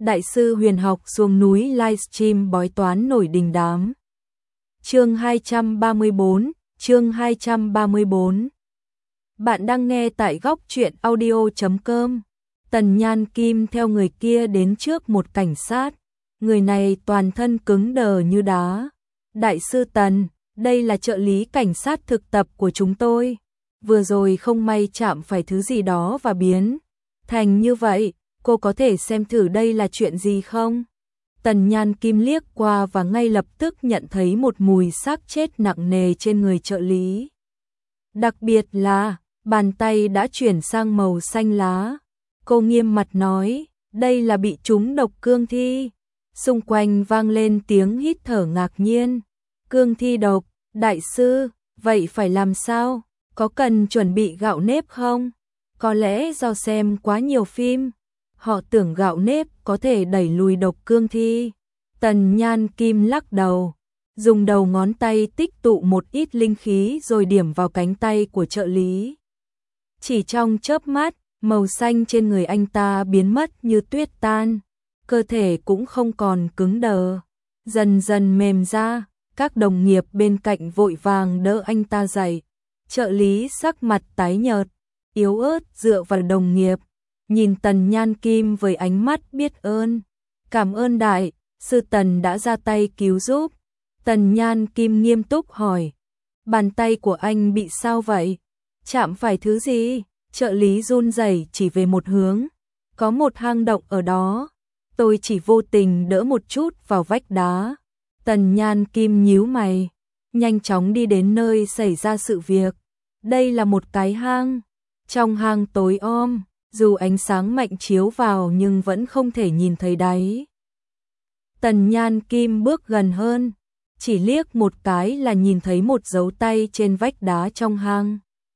Đại sư huyền học xuống núi livestream bói toán nổi đình đám. Chương 234. Bạn đang nghe tại góc truyện audio.com. Tần Nhan Kim theo người kia đến trước một cảnh sát. Người này toàn thân cứng đờ như đá. Đại sư Tần, đây là trợ lý cảnh sát thực tập của chúng tôi. Vừa rồi không may chạm phải thứ gì đó và biến thành như vậy. Cô có thể xem thử đây là chuyện gì không? Tần Nhan Kim liếc qua và ngay lập tức nhận thấy một mùi xác chết nặng nề trên người trợ lý. Đặc biệt là, bàn tay đã chuyển sang màu xanh lá. Cô nghiêm mặt nói, đây là bị trúng độc cương thi. Xung quanh vang lên tiếng hít thở ngạc nhiên. Cương thi độc, đại sư, vậy phải làm sao? Có cần chuẩn bị gạo nếp không? Có lẽ do xem quá nhiều phim. Họ tưởng gạo nếp có thể đẩy lùi độc cương thi. Tần Nhan Kim lắc đầu, dùng đầu ngón tay tích tụ một ít linh khí rồi điểm vào cánh tay của trợ lý. Chỉ trong chớp mắt, màu xanh trên người anh ta biến mất như tuyết tan, cơ thể cũng không còn cứng đờ, dần dần mềm ra. Các đồng nghiệp bên cạnh vội vàng đỡ anh ta dậy. Trợ lý sắc mặt tái nhợt, yếu ớt dựa vào đồng nghiệp, nhìn Tần Nhan Kim với ánh mắt biết ơn. Cảm ơn đại sư Tần đã ra tay cứu giúp. Tần Nhan Kim nghiêm túc hỏi, bàn tay của anh bị sao vậy? Chạm phải thứ gì? Trợ lý run rẩy chỉ về một hướng. Có một hang động ở đó. Tôi chỉ vô tình đỡ một chút vào vách đá. Tần Nhan Kim nhíu mày, nhanh chóng đi đến nơi xảy ra sự việc. Đây là một cái hang. Trong hang tối om, dù ánh sáng mạnh chiếu vào nhưng vẫn không thể nhìn thấy đáy. Tần Nhan Kim bước gần hơn, chỉ liếc một cái là nhìn thấy một dấu tay trên vách đá trong hang.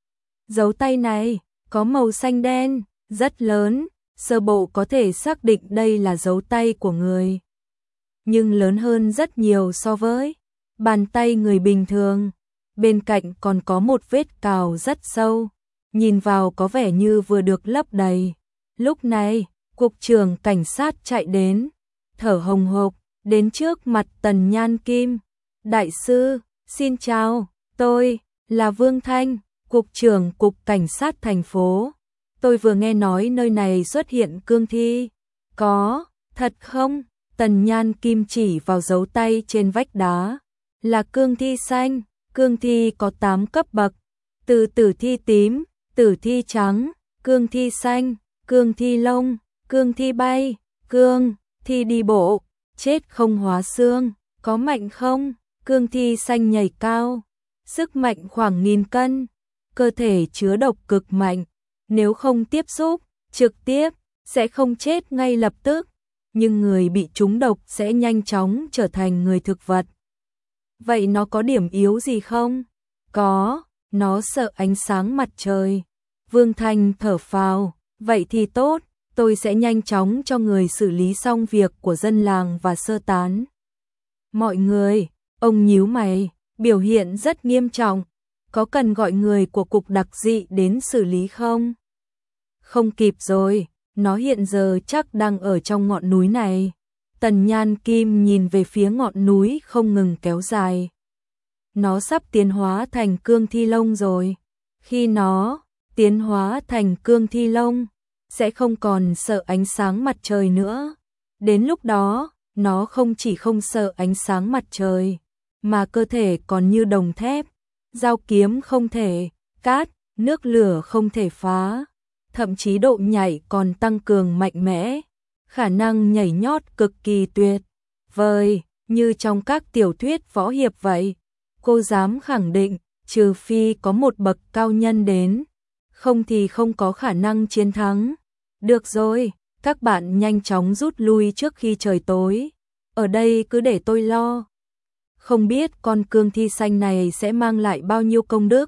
Dấu tay này có màu xanh đen, rất lớn, sơ bộ có thể xác định đây là dấu tay của người. Nhưng lớn hơn rất nhiều so với bàn tay người bình thường. Bên cạnh còn có một vết cào rất sâu, nhìn vào có vẻ như vừa được lấp đầy. Lúc này, cục trưởng cảnh sát chạy đến, thở hồng hộc, đến trước mặt Tần Nhan Kim. Đại sư, xin chào, tôi là Vương Thanh, cục trưởng cục cảnh sát thành phố. Tôi vừa nghe nói nơi này xuất hiện cương thi. Có, thật không? Tần Nhan Kim chỉ vào dấu tay trên vách đá. Là cương thi xanh, cương thi có 8 cấp bậc. Từ tử thi tím, tử thi trắng, cương thi xanh, cương thi lông, cương thi bay, cương thi đi bộ, chết không hóa xương. Có mạnh không? Cương thi xanh nhảy cao, sức mạnh khoảng 1000 cân, cơ thể chứa độc cực mạnh. Nếu không tiếp xúc trực tiếp sẽ không chết ngay lập tức, nhưng người bị trúng độc sẽ nhanh chóng trở thành người thực vật. Vậy nó có điểm yếu gì không? Có, nó sợ ánh sáng mặt trời. Vương Thanh thở phào, vậy thì tốt, tôi sẽ nhanh chóng cho người xử lý xong việc của dân làng và sơ tán mọi người. Ông nhíu mày, biểu hiện rất nghiêm trọng. Có cần gọi người của cục đặc dị đến xử lý không? Không kịp rồi, nó hiện giờ chắc đang ở trong ngọn núi này. Tần Nhan Kim nhìn về phía ngọn núi không ngừng kéo dài. Nó sắp tiến hóa thành cương thi lông rồi. Khi nó tiến hóa thành cương thi lông, sẽ không còn sợ ánh sáng mặt trời nữa. Đến lúc đó, nó không chỉ không sợ ánh sáng mặt trời, mà cơ thể còn như đồng thép. Dao kiếm không thể cắt, nước lửa không thể phá. Thậm chí độ nhảy còn tăng cường mạnh mẽ. Khả năng nhảy nhót cực kỳ tuyệt vời, như trong các tiểu thuyết võ hiệp vậy. Cô dám khẳng định, trừ phi có một bậc cao nhân đến, không thì không có khả năng chiến thắng. Được rồi, các bạn nhanh chóng rút lui trước khi trời tối. Ở đây cứ để tôi lo. Không biết con cương thi xanh này sẽ mang lại bao nhiêu công đức.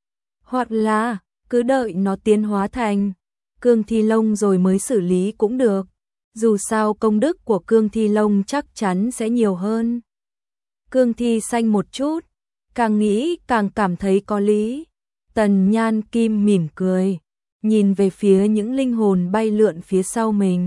Hoặc là, cứ đợi nó tiến hóa thành cương thi lông rồi mới xử lý cũng được. Dù sao công đức của cương thi lông chắc chắn sẽ nhiều hơn cương thi xanh một chút. Càng nghĩ càng cảm thấy có lý. Tần Nhan Kim mỉm cười, nhìn về phía những linh hồn bay lượn phía sau mình.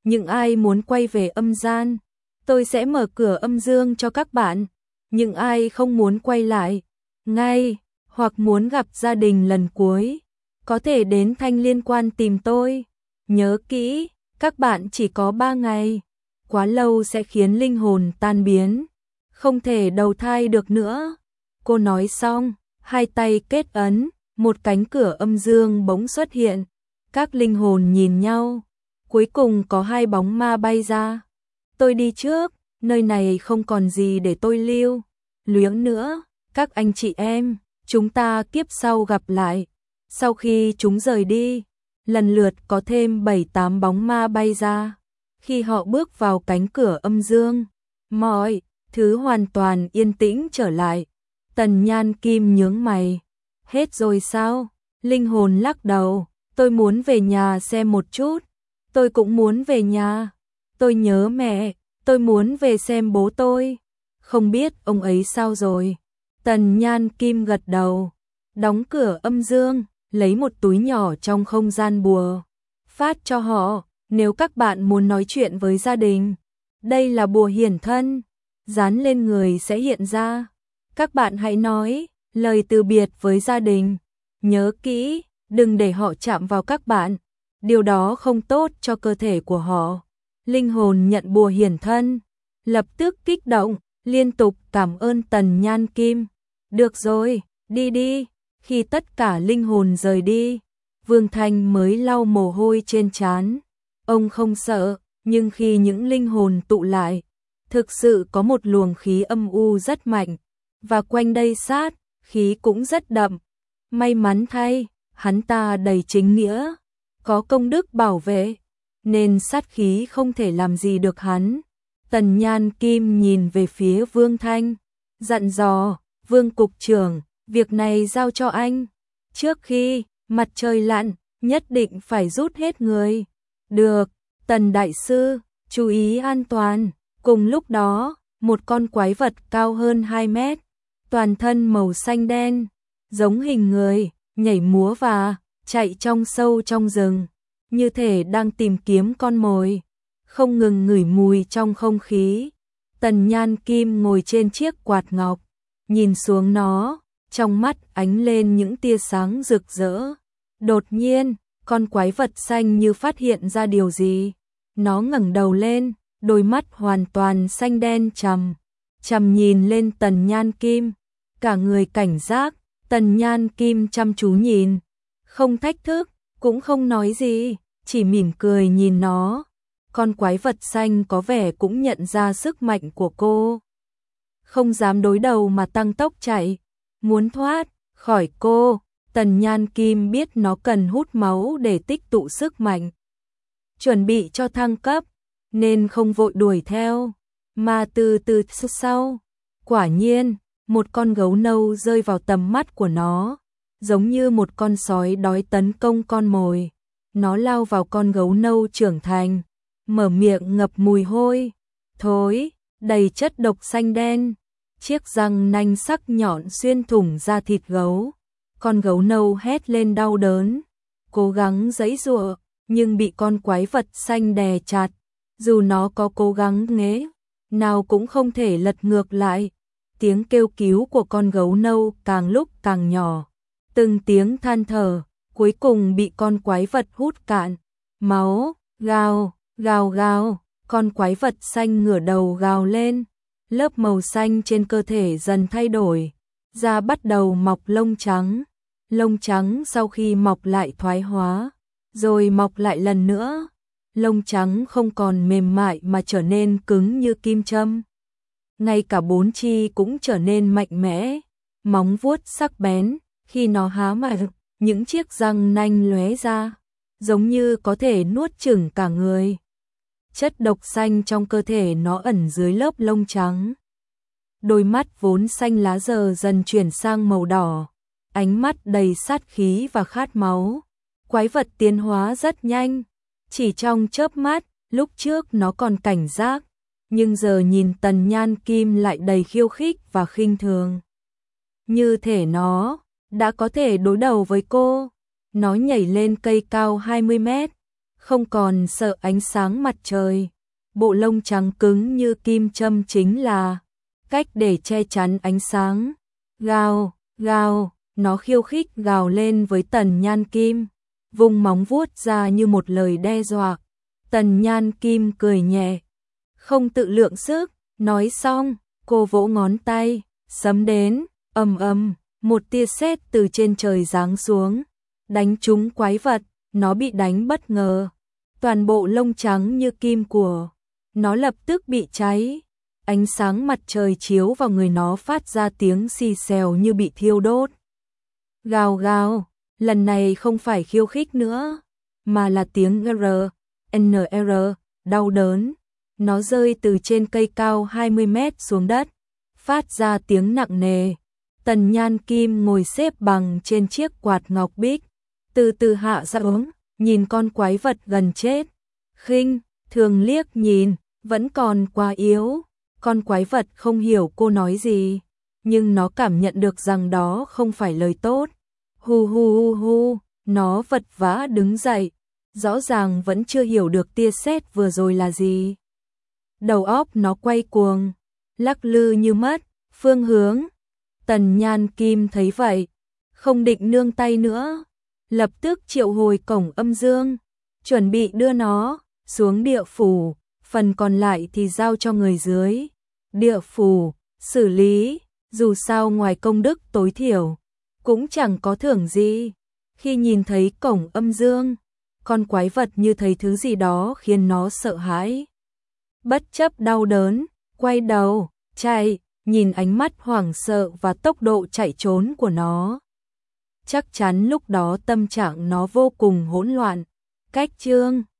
những ai muốn quay về âm gian, tôi sẽ mở cửa âm dương cho các bạn. Những ai không muốn quay lại ngay, hoặc muốn gặp gia đình lần cuối, có thể đến Thanh Liên Quan tìm tôi. Nhớ kỹ, các bạn chỉ có 3 ngày. Quá lâu sẽ khiến linh hồn tan biến, không thể đầu thai được nữa. Cô nói xong, hai tay kết ấn, một cánh cửa âm dương bỗng xuất hiện. Các linh hồn nhìn nhau, cuối cùng có 2 bóng ma bay ra. Tôi đi trước, nơi này không còn gì để tôi lưu luyến nữa. Các anh chị em, chúng ta kiếp sau gặp lại. Sau khi chúng rời đi, lần lượt có thêm 7-8 bóng ma bay ra. Khi họ bước vào cánh cửa âm dương, mọi thứ hoàn toàn yên tĩnh trở lại. Tần Nhan Kim nhướng mày. Hết rồi sao? Linh hồn lắc đầu. Tôi muốn về nhà xem một chút. Tôi cũng muốn về nhà. Tôi nhớ mẹ. Tôi muốn về xem bố tôi. Không biết ông ấy sao rồi? Tần Nhan Kim gật đầu. Đóng cửa âm dương, lấy một túi nhỏ trong không gian bùa. Phát cho họ, nếu các bạn muốn nói chuyện với gia đình. Đây là bùa hiển thân. Dán lên người sẽ hiện ra. Các bạn hãy nói lời từ biệt với gia đình. Nhớ kỹ, đừng để họ chạm vào các bạn. Điều đó không tốt cho cơ thể của họ. Linh hồn nhận bùa hiển thân, lập tức kích động, liên tục cảm ơn Tần Nhan Kim. Được rồi, đi đi. Khi tất cả linh hồn rời đi, Vương Thanh mới lau mồ hôi trên trán. Ông không sợ, nhưng khi những linh hồn tụ lại, thực sự có một luồng khí âm u rất mạnh, và quanh đây sát, khí cũng rất đậm. May mắn thay, hắn ta đầy chính nghĩa, có công đức bảo vệ, nên sát khí không thể làm gì được hắn. Tần Nhan Kim nhìn về phía Vương Thanh, dặn dò, Vương Cục trưởng, việc này giao cho anh. Trước khi mặt trời lặn, nhất định phải rút hết người. Được, Tần Đại Sư, chú ý an toàn. Cùng lúc đó, một con quái vật cao hơn 2 mét, toàn thân màu xanh đen, giống hình người, nhảy múa và chạy trong sâu trong rừng, như thể đang tìm kiếm con mồi, không ngừng ngửi mùi trong không khí. Tần Nhan Kim ngồi trên chiếc quạt ngọc, nhìn xuống nó, trong mắt ánh lên những tia sáng rực rỡ. Đột nhiên, con quái vật xanh như phát hiện ra điều gì. Nó ngẩng đầu lên, đôi mắt hoàn toàn xanh đen chằm nhìn lên Tần Nhan Kim. Cả người cảnh giác, Tần Nhan Kim chăm chú nhìn, không thách thức, cũng không nói gì, chỉ mỉm cười nhìn nó. Con quái vật xanh có vẻ cũng nhận ra sức mạnh của cô, không dám đối đầu mà tăng tốc chạy, muốn thoát khỏi cô. Tần Nhan Kim biết nó cần hút máu để tích tụ sức mạnh, chuẩn bị cho thăng cấp, nên không vội đuổi theo, mà từ từ sau. Quả nhiên, một con gấu nâu rơi vào tầm mắt của nó, giống như một con sói đói tấn công con mồi. Nó lao vào con gấu nâu trưởng thành, mở miệng ngập mùi hôi thối, đầy chất độc xanh đen. Chiếc răng nanh sắc nhọn xuyên thủng da thịt gấu. Con gấu nâu hét lên đau đớn, cố gắng giãy giụa, nhưng bị con quái vật xanh đè chặt. Dù nó có cố gắng nghế nào cũng không thể lật ngược lại. Tiếng kêu cứu của con gấu nâu càng lúc càng nhỏ, từng tiếng than thở, cuối cùng bị con quái vật hút cạn máu. Gào, gào gào, con quái vật xanh ngửa đầu gào lên. Lớp màu xanh trên cơ thể dần thay đổi, da bắt đầu mọc lông trắng. Lông trắng sau khi mọc lại thoái hóa, rồi mọc lại lần nữa. Lông trắng không còn mềm mại mà trở nên cứng như kim châm. Ngay cả 4 chi cũng trở nên mạnh mẽ, móng vuốt sắc bén. Khi nó há miệng, những chiếc răng nanh lóe ra, giống như có thể nuốt chửng cả người. Chất độc xanh trong cơ thể nó ẩn dưới lớp lông trắng. Đôi mắt vốn xanh lá giờ dần chuyển sang màu đỏ, ánh mắt đầy sát khí và khát máu. Quái vật tiến hóa rất nhanh, chỉ trong chớp mắt. Lúc trước nó còn cảnh giác, nhưng giờ nhìn Tần Nhan Kim lại đầy khiêu khích và khinh thường. Như thể nó đã có thể đối đầu với cô. Nó nhảy lên cây cao 20 mét, không còn sợ ánh sáng mặt trời. Bộ lông trắng cứng như kim châm chính là cách để che chắn ánh sáng. Gào, gào, nó khiêu khích gào lên với Tần Nhan Kim, vung móng vuốt ra như một lời đe dọa. Tần Nhan Kim cười nhẹ, không tự lượng sức, nói xong, cô vỗ ngón tay, sấm đến, ầm ầm, một tia sét từ trên trời giáng xuống, đánh trúng quái vật, nó bị đánh bất ngờ. Toàn bộ lông trắng như kim của nó lập tức bị cháy. Ánh sáng mặt trời chiếu vào người nó phát ra tiếng xì xèo như bị thiêu đốt. Gào gào, lần này không phải khiêu khích nữa, mà là tiếng NR, đau đớn. Nó rơi từ trên cây cao 20 mét xuống đất, phát ra tiếng nặng nề. Tần Nhan Kim ngồi xếp bằng trên chiếc quạt ngọc bích, từ từ hạ ra xuống, nhìn con quái vật gần chết. Khinh thường liếc nhìn, vẫn còn quá yếu. Con quái vật không hiểu cô nói gì, nhưng nó cảm nhận được rằng đó không phải lời tốt. Hu hu hu hu, nó vật vã đứng dậy, rõ ràng vẫn chưa hiểu được tia sét vừa rồi là gì. Đầu óc nó quay cuồng, lắc lư như mất phương hướng. Tần Nhan Kim thấy vậy, không định nương tay nữa, lập tức triệu hồi cổng âm dương, chuẩn bị đưa nó xuống địa phủ, phần còn lại thì giao cho người dưới địa phủ xử lý, dù sao ngoài công đức tối thiểu cũng chẳng có thưởng gì. Khi nhìn thấy cổng âm dương, con quái vật như thấy thứ gì đó khiến nó sợ hãi. Bất chấp đau đớn, quay đầu, chạy, nhìn ánh mắt hoảng sợ và tốc độ chạy trốn của nó. Chắc chắn lúc đó tâm trạng nó vô cùng hỗn loạn. Cách chương